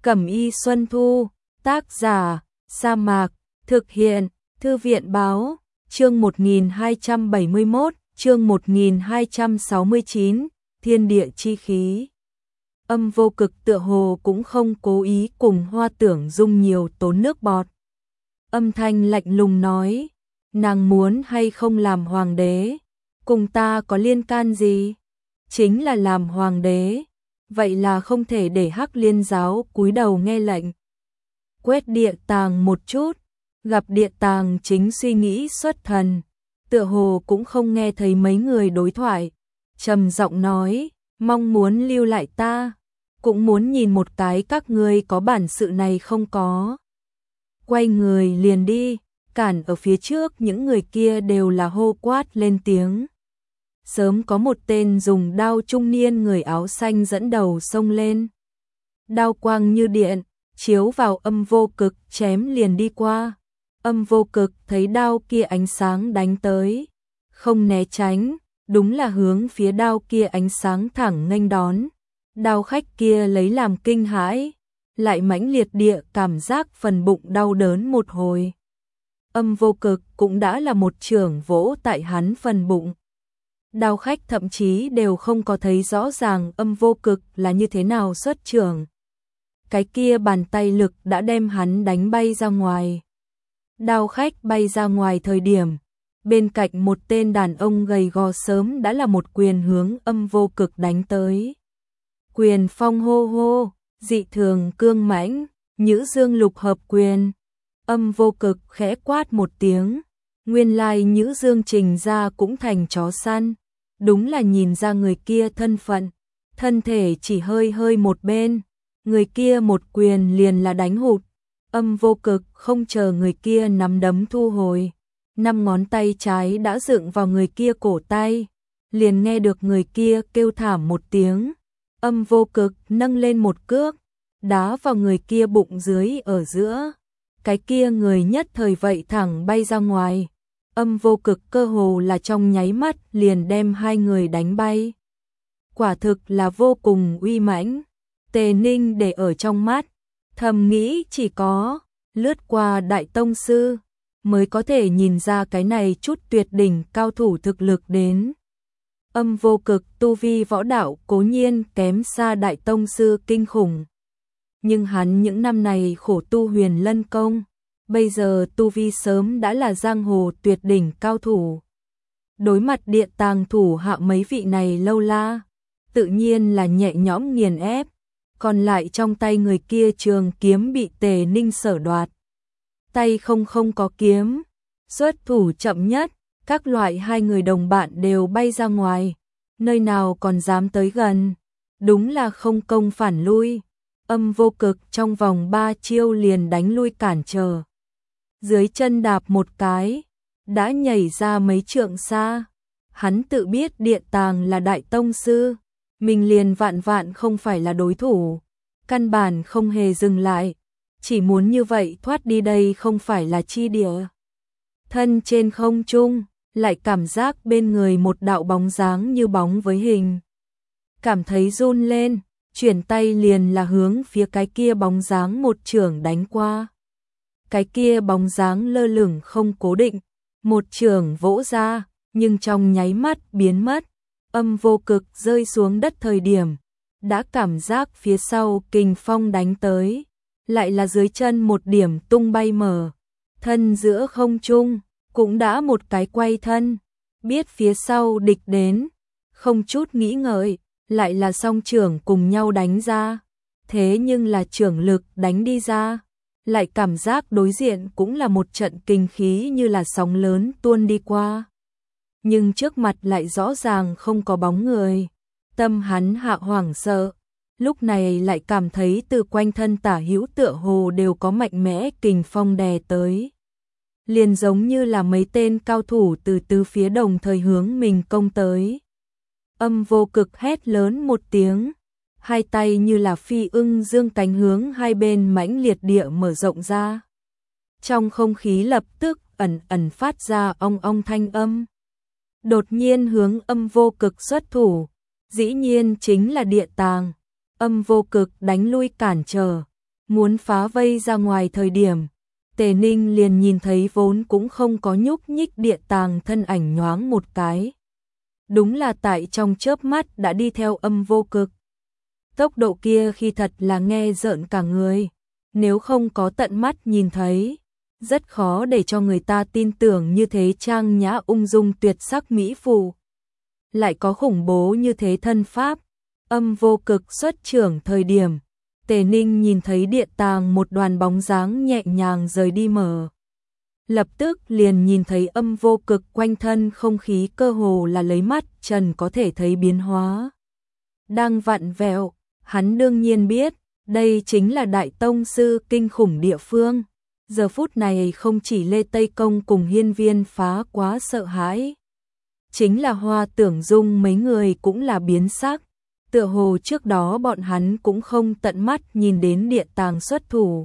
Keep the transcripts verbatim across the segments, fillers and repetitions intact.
Cẩm y Xuân Thu, tác giả, Sa Mạc, thực hiện, Thư viện báo, chương một nghìn hai trăm bảy mươi mốt, chương một nghìn hai trăm sáu mươi chín, thiên địa chi khí. Âm Vô Cực tựa hồ cũng không cố ý cùng Hoa Tưởng Dung nhiều tốn nước bọt. Âm thanh lạnh lùng nói, nàng muốn hay không làm hoàng đế, cùng ta có liên can gì? Chính là làm hoàng đế, vậy là không thể để Hắc Liên giáo cúi đầu nghe lệnh. Quét địa tàng một chút, gặp địa tàng chính suy nghĩ xuất thần, tựa hồ cũng không nghe thấy mấy người đối thoại, trầm giọng nói, mong muốn lưu lại ta, cũng muốn nhìn một cái các ngươi có bản sự này không có. Quay người liền đi, cản ở phía trước những người kia đều là hô quát lên tiếng. Sớm có một tên dùng đao trung niên người áo xanh dẫn đầu xông lên. Đao quang như điện, chiếu vào Âm Vô Cực chém liền đi qua. Âm Vô Cực thấy đao kia ánh sáng đánh tới, không né tránh, đúng là hướng phía đao kia ánh sáng thẳng nghênh đón. Đao khách kia lấy làm kinh hãi, lại mãnh liệt địa cảm giác phần bụng đau đớn một hồi. Âm Vô Cực cũng đã là một chưởng vỗ tại hắn phần bụng. Đao khách thậm chí đều không có thấy rõ ràng Âm Vô Cực là như thế nào xuất chưởng. Cái kia bàn tay lực đã đem hắn đánh bay ra ngoài. Đao khách bay ra ngoài thời điểm, bên cạnh một tên đàn ông gầy gò sớm đã là một quyền hướng Âm Vô Cực đánh tới. Quyền phong hô hô, dị thường cương mãnh, nhữ dương lục hợp quyền. Âm Vô Cực khẽ quát một tiếng, nguyên lai nhữ dương trình ra cũng thành chó săn. Đúng là nhìn ra người kia thân phận, thân thể chỉ hơi hơi một bên, người kia một quyền liền là đánh hụt. Âm Vô Cực không chờ người kia nắm đấm thu hồi, năm ngón tay trái đã dựng vào người kia cổ tay, liền nghe được người kia kêu thảm một tiếng. Âm Vô Cực nâng lên một cước, đá vào người kia bụng dưới ở giữa, cái kia người nhất thời vậy thẳng bay ra ngoài. Âm Vô Cực cơ hồ là trong nháy mắt liền đem hai người đánh bay. Quả thực là vô cùng uy mãnh. Tề Ninh để ở trong mắt, thầm nghĩ chỉ có lướt qua đại tông sư mới có thể nhìn ra cái này chút tuyệt đỉnh cao thủ thực lực đến. Âm Vô Cực tu vi võ đạo cố nhiên kém xa đại tông sư kinh khủng, nhưng hắn những năm này khổ tu Huyền Lân công, bây giờ tu vi sớm đã là giang hồ tuyệt đỉnh cao thủ. Đối mặt địa tàng thủ hạ mấy vị này lâu la, tự nhiên là nhẹ nhõm nghiền ép, còn lại trong tay người kia trường kiếm bị Tề Ninh sở đoạt. Tay không không có kiếm, xuất thủ chậm nhất, các loại hai người đồng bạn đều bay ra ngoài, nơi nào còn dám tới gần, đúng là không công phản lui. Âm Vô Cực trong vòng ba chiêu liền đánh lui cản trở. Dưới chân đạp một cái, đã nhảy ra mấy trượng xa. Hắn tự biết địa tàng là đại tông sư, mình liền vạn vạn không phải là đối thủ, căn bản không hề dừng lại, chỉ muốn như vậy thoát đi đây không phải là chi địa. Thân trên không trung, lại cảm giác bên người một đạo bóng dáng như bóng với hình. Cảm thấy run lên, chuyển tay liền là hướng phía cái kia bóng dáng một chưởng đánh qua. Cái kia bóng dáng lơ lửng không cố định, một chưởng vỗ ra, nhưng trong nháy mắt biến mất. Âm Vô Cực rơi xuống đất thời điểm, đã cảm giác phía sau kình phong đánh tới, lại là dưới chân một điểm tung bay mở, thân giữa không trung, cũng đã một cái quay thân, biết phía sau địch đến, không chút nghĩ ngợi, lại là song chưởng cùng nhau đánh ra, thế nhưng là chưởng lực đánh đi ra, lại cảm giác đối diện cũng là một trận kinh khí như là sóng lớn tuôn đi qua. Nhưng trước mặt lại rõ ràng không có bóng người, tâm hắn hạ hoảng sợ, lúc này lại cảm thấy từ quanh thân tả hữu tựa hồ đều có mạnh mẽ kình phong đè tới. Liền giống như là mấy tên cao thủ từ tứ phía đồng thời hướng mình công tới. Âm Vô Cực hét lớn một tiếng, hai tay như là phi ưng dương cánh hướng hai bên mãnh liệt địa mở rộng ra. Trong không khí lập tức ẩn ẩn phát ra ong ong thanh âm. Đột nhiên hướng Âm Vô Cực xuất thủ, dĩ nhiên chính là địa tàng. Âm Vô Cực đánh lui cản trở, muốn phá vây ra ngoài thời điểm, Tề Ninh liền nhìn thấy vốn cũng không có nhúc nhích địa tàng thân ảnh nhoáng một cái. Đúng là tại trong chớp mắt đã đi theo Âm Vô Cực. Tốc độ kia khi thật là nghe rợn cả người, nếu không có tận mắt nhìn thấy, rất khó để cho người ta tin tưởng như thế trang nhã ung dung tuyệt sắc mỹ phụ. Lại có khủng bố như thế thân pháp, Âm Vô Cực xuất trưởng thời điểm, Tề Ninh nhìn thấy địa tàng một đoàn bóng dáng nhẹ nhàng rời đi mở. Lập tức liền nhìn thấy Âm Vô Cực quanh thân không khí cơ hồ là lấy mắt trần có thể thấy biến hóa. Đang vặn vẹo, hắn đương nhiên biết, đây chính là đại tông sư kinh khủng địa phương. Giờ phút này không chỉ Lê Tây Công cùng Hiên Viên Phá quá sợ hãi. Chính là Hoa Tưởng Dung mấy người cũng là biến sắc. Tựa hồ trước đó bọn hắn cũng không tận mắt nhìn đến địa tàng xuất thủ.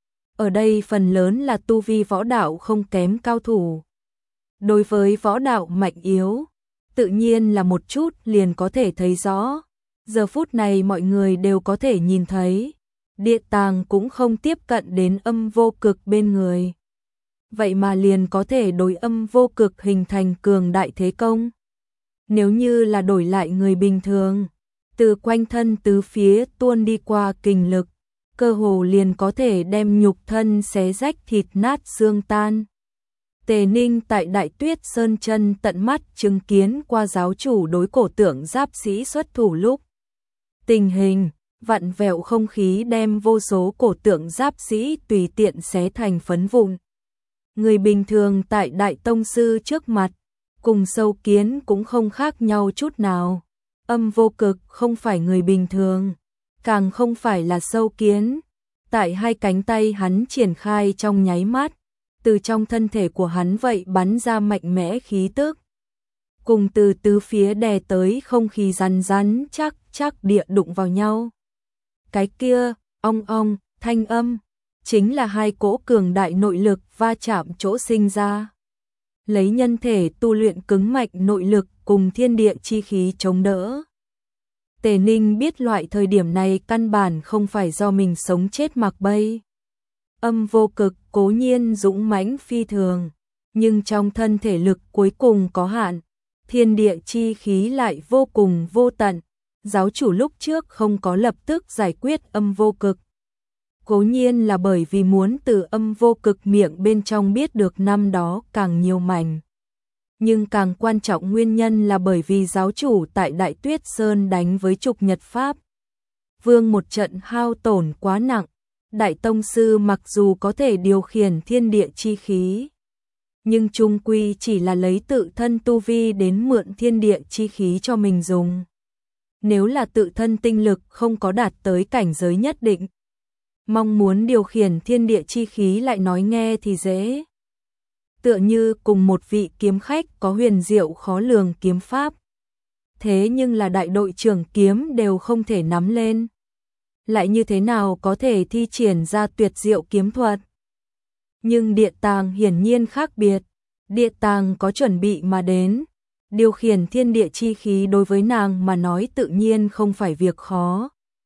Ở đây phần lớn là tu vi võ đạo không kém cao thủ. Đối với võ đạo mạnh yếu, tự nhiên là một chút liền có thể thấy rõ. Giờ phút này mọi người đều có thể nhìn thấy, địa tàng cũng không tiếp cận đến Âm Vô Cực bên người. Vậy mà liền có thể đối Âm Vô Cực hình thành cường đại thế công. Nếu như là đổi lại người bình thường, từ quanh thân tứ phía tuôn đi qua kình lực, cơ hồ liền có thể đem nhục thân xé rách thịt nát xương tan. Tề Ninh tại Đại Tuyết Sơn chân tận mắt chứng kiến qua giáo chủ đối cổ tượng giáp sĩ xuất thủ lúc. Tình hình, vặn vẹo không khí đem vô số cổ tượng giáp sĩ tùy tiện xé thành phấn vụn. Người bình thường tại Đại Tông Sư trước mặt, cùng sâu kiến cũng không khác nhau chút nào. Âm Vô Cực không phải người bình thường, càng không phải là sâu kiến. Tại hai cánh tay hắn triển khai trong nháy mắt, từ trong thân thể của hắn vậy bắn ra mạnh mẽ khí tức. Cùng từ tứ phía đè tới không khí rắn rắn chắc chắc địa đụng vào nhau. Cái kia, ong ong, thanh âm, chính là hai cỗ cường đại nội lực va chạm chỗ sinh ra. Lấy nhân thể tu luyện cứng mạnh nội lực cùng thiên địa chi khí chống đỡ. Tề Ninh biết loại thời điểm này căn bản không phải do mình sống chết mặc bay. Âm Vô Cực cố nhiên dũng mãnh phi thường, nhưng trong thân thể lực cuối cùng có hạn, thiên địa chi khí lại vô cùng vô tận. Giáo chủ lúc trước không có lập tức giải quyết Âm Vô Cực. Cố nhiên là bởi vì muốn từ Âm Vô Cực miệng bên trong biết được năm đó càng nhiều mảnh. Nhưng càng quan trọng nguyên nhân là bởi vì giáo chủ tại Đại Tuyết Sơn đánh với Trục Nhật Pháp. Vương một trận hao tổn quá nặng, Đại Tông Sư mặc dù có thể điều khiển thiên địa chi khí, nhưng chung quy chỉ là lấy tự thân tu vi đến mượn thiên địa chi khí cho mình dùng. Nếu là tự thân tinh lực không có đạt tới cảnh giới nhất định, mong muốn điều khiển thiên địa chi khí lại nói nghe thì dễ. Tựa như cùng một vị kiếm khách có huyền diệu khó lường kiếm pháp. Thế nhưng là đại đội trưởng kiếm đều không thể nắm lên. Lại như thế nào có thể thi triển ra tuyệt diệu kiếm thuật? Nhưng địa tàng hiển nhiên khác biệt. Địa tàng có chuẩn bị mà đến. Điều khiển thiên địa chi khí đối với nàng mà nói tự nhiên không phải việc khó.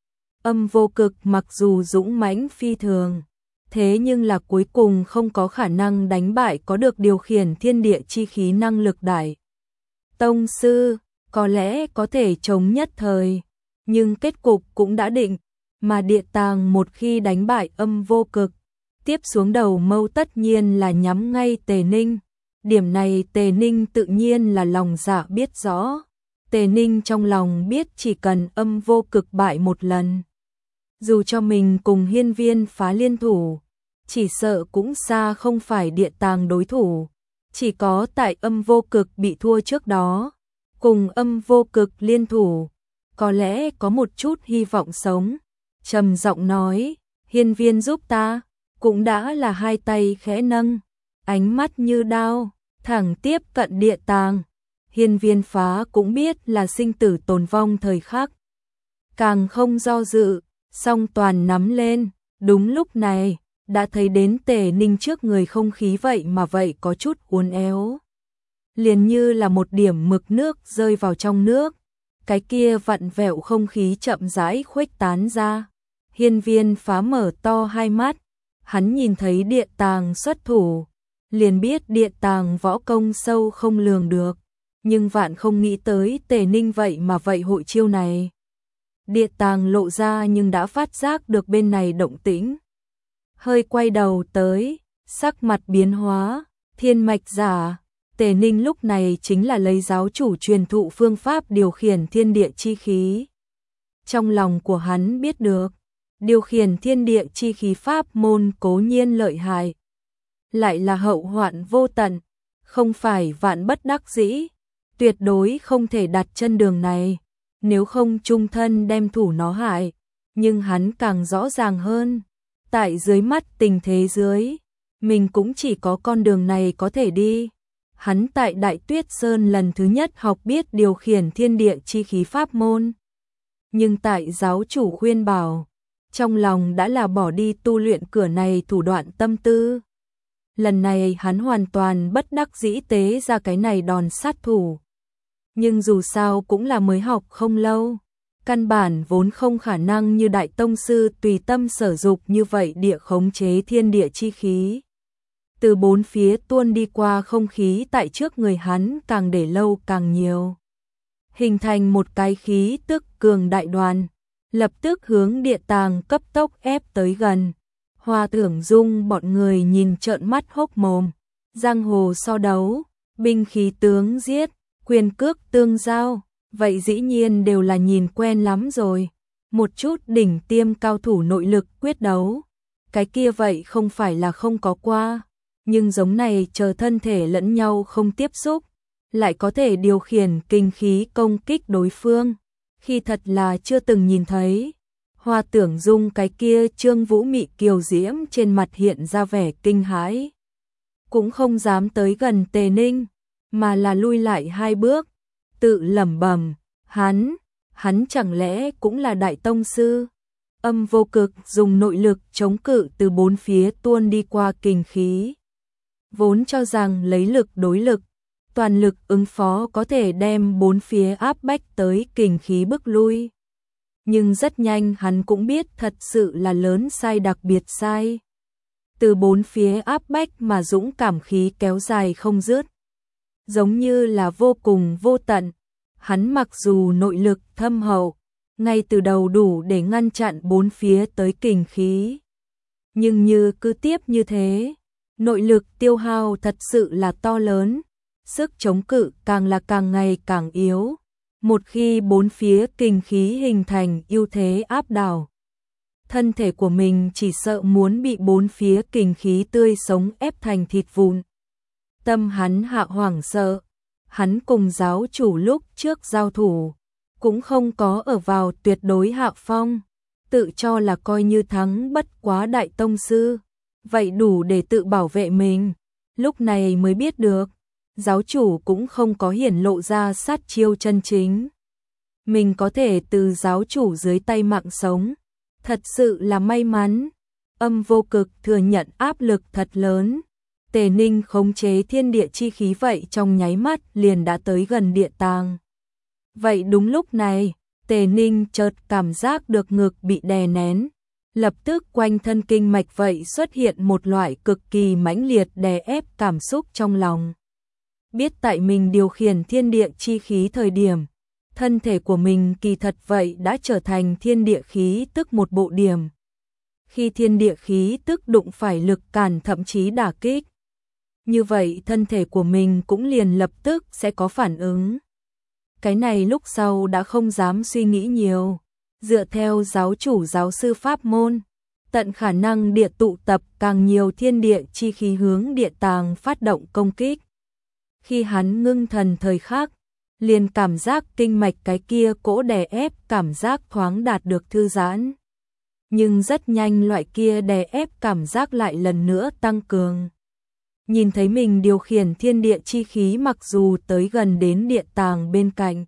Âm Vô Cực mặc dù dũng mãnh phi thường, thế nhưng là cuối cùng không có khả năng đánh bại có được điều khiển thiên địa chi khí năng lực đại tông sư, có lẽ có thể chống nhất thời, nhưng kết cục cũng đã định, mà địa tàng một khi đánh bại Âm Vô Cực, tiếp xuống đầu mâu tất nhiên là nhắm ngay Tề Ninh. Điểm này Tề Ninh tự nhiên là lòng dạ biết rõ. Tề Ninh trong lòng biết chỉ cần Âm Vô Cực bại một lần, dù cho mình cùng Hiên Viên Phá liên thủ, chỉ sợ cũng xa không phải địa tàng đối thủ. Chỉ có tại Âm Vô Cực bị thua trước đó, cùng Âm Vô Cực liên thủ, có lẽ có một chút hy vọng sống. Trầm giọng nói, Hiên Viên giúp ta, cũng đã là hai tay khẽ nâng, ánh mắt như đao, thẳng tiếp cận địa tàng. Hiên Viên Phá cũng biết là sinh tử tồn vong thời khắc, càng không do dự, song toàn nắm lên. Đúng lúc này, đã thấy đến Tề Ninh trước người không khí vậy mà vậy có chút uốn éo. Liền như là một điểm mực nước rơi vào trong nước, cái kia vặn vẹo không khí chậm rãi khuếch tán ra. Hiên Viên Phá mở to hai mắt, hắn nhìn thấy địa tàng xuất thủ, liền biết địa tàng võ công sâu không lường được, nhưng vạn không nghĩ tới Tề Ninh vậy mà vậy hội chiêu này. Địa tàng lộ ra nhưng đã phát giác được bên này động tĩnh. Hơi quay đầu tới, sắc mặt biến hóa, thiên mạch giả. Tề Ninh lúc này chính là lấy giáo chủ truyền thụ phương pháp điều khiển thiên địa chi khí. Trong lòng của hắn biết được, điều khiển thiên địa chi khí pháp môn cố nhiên lợi hại, lại là hậu hoạn vô tận, không phải vạn bất đắc dĩ, tuyệt đối không thể đặt chân đường này, nếu không chung thân đem thủ nó hại. Nhưng hắn càng rõ ràng hơn, tại dưới mắt tình thế dưới, mình cũng chỉ có con đường này có thể đi. Hắn tại Đại Tuyết Sơn lần thứ nhất học biết điều khiển thiên địa chi khí pháp môn. Nhưng tại giáo chủ khuyên bảo, trong lòng đã là bỏ đi tu luyện cửa này thủ đoạn tâm tư. Lần này hắn hoàn toàn bất đắc dĩ tế ra cái này đòn sát thủ. Nhưng dù sao cũng là mới học không lâu, căn bản vốn không khả năng như đại tông sư tùy tâm sở dục như vậy địa khống chế thiên địa chi khí. Từ bốn phía tuôn đi qua không khí tại trước người hắn càng để lâu càng nhiều, hình thành một cái khí tức cường đại đoàn, lập tức hướng địa tàng cấp tốc ép tới gần. Hoa Tưởng Dung bọn người nhìn trợn mắt hốc mồm, giang hồ so đấu, binh khí tướng giết, quyền cước tương giao, vậy dĩ nhiên đều là nhìn quen lắm rồi. Một chút đỉnh tiêm cao thủ nội lực quyết đấu, cái kia vậy không phải là không có qua, nhưng giống này chờ thân thể lẫn nhau không tiếp xúc, lại có thể điều khiển kinh khí công kích đối phương, khi thật là chưa từng nhìn thấy. Hoa Tưởng Dung cái kia trương vũ mị kiều diễm trên mặt hiện ra vẻ kinh hãi, cũng không dám tới gần Tề Ninh, mà là lui lại hai bước, tự lẩm bẩm, hắn, hắn chẳng lẽ cũng là đại tông sư? Âm Vô Cực dùng nội lực chống cự từ bốn phía tuôn đi qua kinh khí. Vốn cho rằng lấy lực đối lực, toàn lực ứng phó có thể đem bốn phía áp bách tới kinh khí bức lui. Nhưng rất nhanh hắn cũng biết thật sự là lớn sai đặc biệt sai. Từ bốn phía áp bách mà dũng cảm khí kéo dài không dứt, giống như là vô cùng vô tận. Hắn mặc dù nội lực thâm hậu, ngay từ đầu đủ để ngăn chặn bốn phía tới kình khí, nhưng như cứ tiếp như thế, nội lực tiêu hao thật sự là to lớn, sức chống cự càng là càng ngày càng yếu. Một khi bốn phía kình khí hình thành ưu thế áp đảo, thân thể của mình chỉ sợ muốn bị bốn phía kình khí tươi sống ép thành thịt vụn. Tâm hắn hạ hoảng sợ, hắn cùng giáo chủ lúc trước giao thủ, cũng không có ở vào tuyệt đối hạ phong, tự cho là coi như thắng bất quá đại tông sư, vậy đủ để tự bảo vệ mình. Lúc này mới biết được, giáo chủ cũng không có hiển lộ ra sát chiêu chân chính. Mình có thể từ giáo chủ dưới tay mạng sống, thật sự là may mắn. Âm Vô Cực thừa nhận áp lực thật lớn. Tề Ninh khống chế thiên địa chi khí vậy trong nháy mắt liền đã tới gần địa tàng. Vậy đúng lúc này, Tề Ninh chợt cảm giác được ngực bị đè nén, lập tức quanh thân kinh mạch vậy xuất hiện một loại cực kỳ mãnh liệt đè ép cảm xúc trong lòng. Biết tại mình điều khiển thiên địa chi khí thời điểm, thân thể của mình kỳ thật vậy đã trở thành thiên địa khí tức một bộ điểm. Khi thiên địa khí tức đụng phải lực cản thậm chí đả kích, như vậy thân thể của mình cũng liền lập tức sẽ có phản ứng. Cái này lúc sau đã không dám suy nghĩ nhiều, dựa theo giáo chủ giáo sư pháp môn, tận khả năng địa tụ tập càng nhiều thiên địa chi khí hướng địa tàng phát động công kích. Khi hắn ngưng thần thời khắc, liền cảm giác kinh mạch cái kia cỗ đè ép cảm giác thoáng đạt được thư giãn. Nhưng rất nhanh loại kia đè ép cảm giác lại lần nữa tăng cường. Nhìn thấy mình điều khiển thiên địa chi khí mặc dù tới gần đến địa tàng bên cạnh,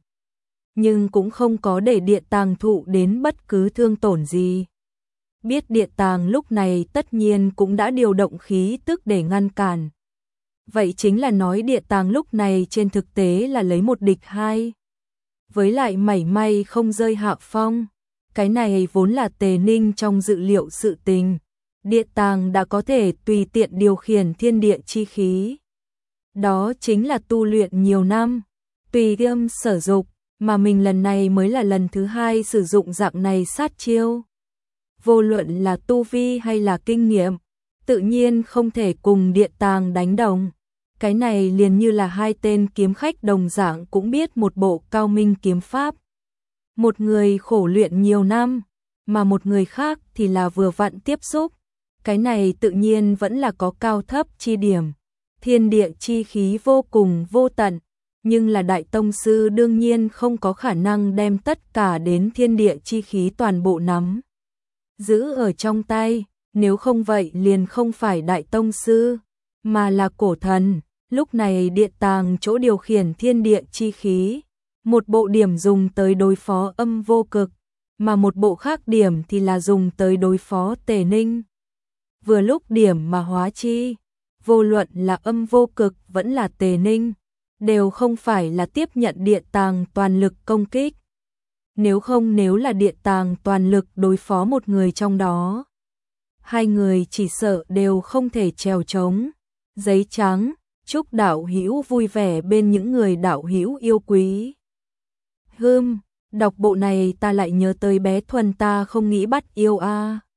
nhưng cũng không có để địa tàng thụ đến bất cứ thương tổn gì. Biết địa tàng lúc này tất nhiên cũng đã điều động khí tức để ngăn cản. Vậy chính là nói địa tàng lúc này trên thực tế là lấy một địch hai. Với lại mảy may không rơi hạ phong. Cái này vốn là Tề Ninh trong dự liệu sự tình. Địa tàng đã có thể tùy tiện điều khiển thiên địa chi khí. Đó chính là tu luyện nhiều năm, tùy tâm sở dục, mà mình lần này mới là lần thứ hai sử dụng dạng này sát chiêu. Vô luận là tu vi hay là kinh nghiệm, tự nhiên không thể cùng địa tàng đánh đồng. Cái này liền như là hai tên kiếm khách đồng dạng cũng biết một bộ cao minh kiếm pháp. Một người khổ luyện nhiều năm, mà một người khác thì là vừa vặn tiếp xúc. Cái này tự nhiên vẫn là có cao thấp chi điểm. Thiên địa chi khí vô cùng vô tận, nhưng là đại tông sư đương nhiên không có khả năng đem tất cả đến thiên địa chi khí toàn bộ nắm giữ ở trong tay, nếu không vậy liền không phải đại tông sư, mà là cổ thần. Lúc này địa tàng chỗ điều khiển thiên địa chi khí, một bộ điểm dùng tới đối phó âm vô cực, mà một bộ khác điểm thì là dùng tới đối phó Tề Ninh. Vừa lúc điểm mà hóa chi, vô luận là âm vô cực vẫn là Tề Ninh, đều không phải là tiếp nhận địa tàng toàn lực công kích. Nếu không nếu là địa tàng toàn lực đối phó một người trong đó, hai người chỉ sợ đều không thể trèo trống. Giấy trắng, chúc đạo hữu vui vẻ bên những người đạo hữu yêu quý. Hừm, đọc bộ này ta lại nhớ tới bé Thuần ta không nghĩ bắt yêu a. À.